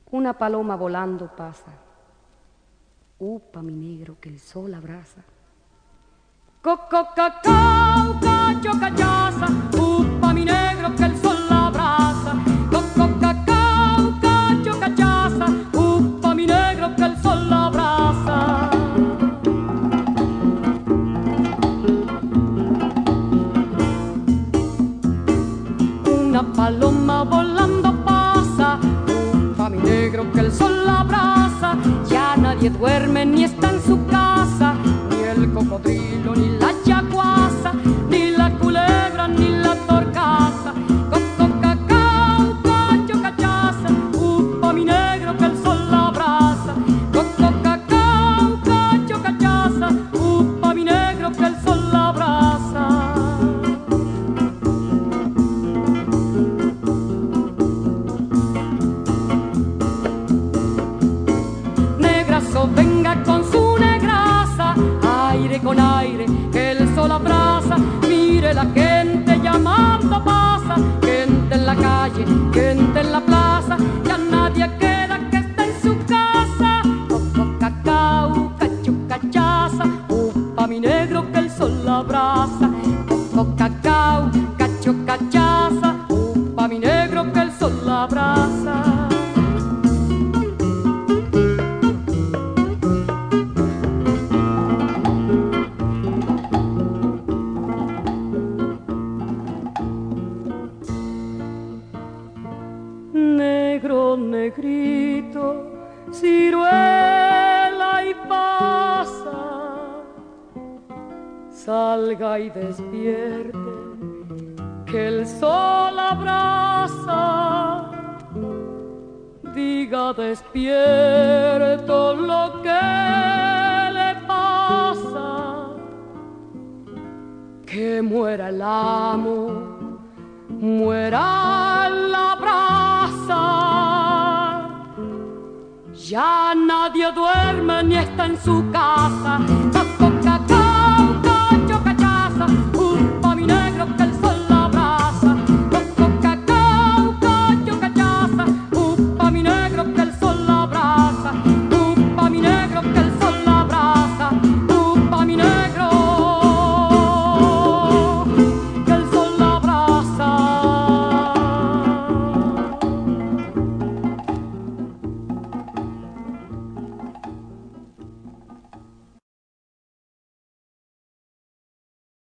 Una paloma volando pasa. Upa, mi negro, que el sol abraza. Coco, cacao, cacho, cachaza. Upa, mi negro, que el sol abraza. Coco, cacao, cacho, cachaza. Upa, mi negro, que el sol abraza. Una paloma volando pasa. Upa, mi negro, que el sol abraza. Ya nadie duerme ni está en su casa, ni el cocodrilo, ni la yaguasa, ni la culebra, ni la torcaza. Coco, cacao, cacho, cachaza. Upa, mi negro, que el sol abraza. Coco, cacao, cacho, cachaza. Upa, mi negro, que el sol abraza. Venga con su negraza, aire con aire, que el sol abraza. Mire la gente llamando pasa, gente en la calle, gente en la plaza. Ya nadie queda que esté en su casa. Coco, cacao, cacho, cachaza. Upa, mi negro, que el sol abraza. Coco, cacao, cacho, cachaza. Upa, mi negro, que el sol abraza. Negro, negrito, ciruela y pasa, salga y despierte, que el sol abraza. Diga despierto lo que le pasa, que muera el amo, muera la brasa. Ya nadie duerme ni está en su casa.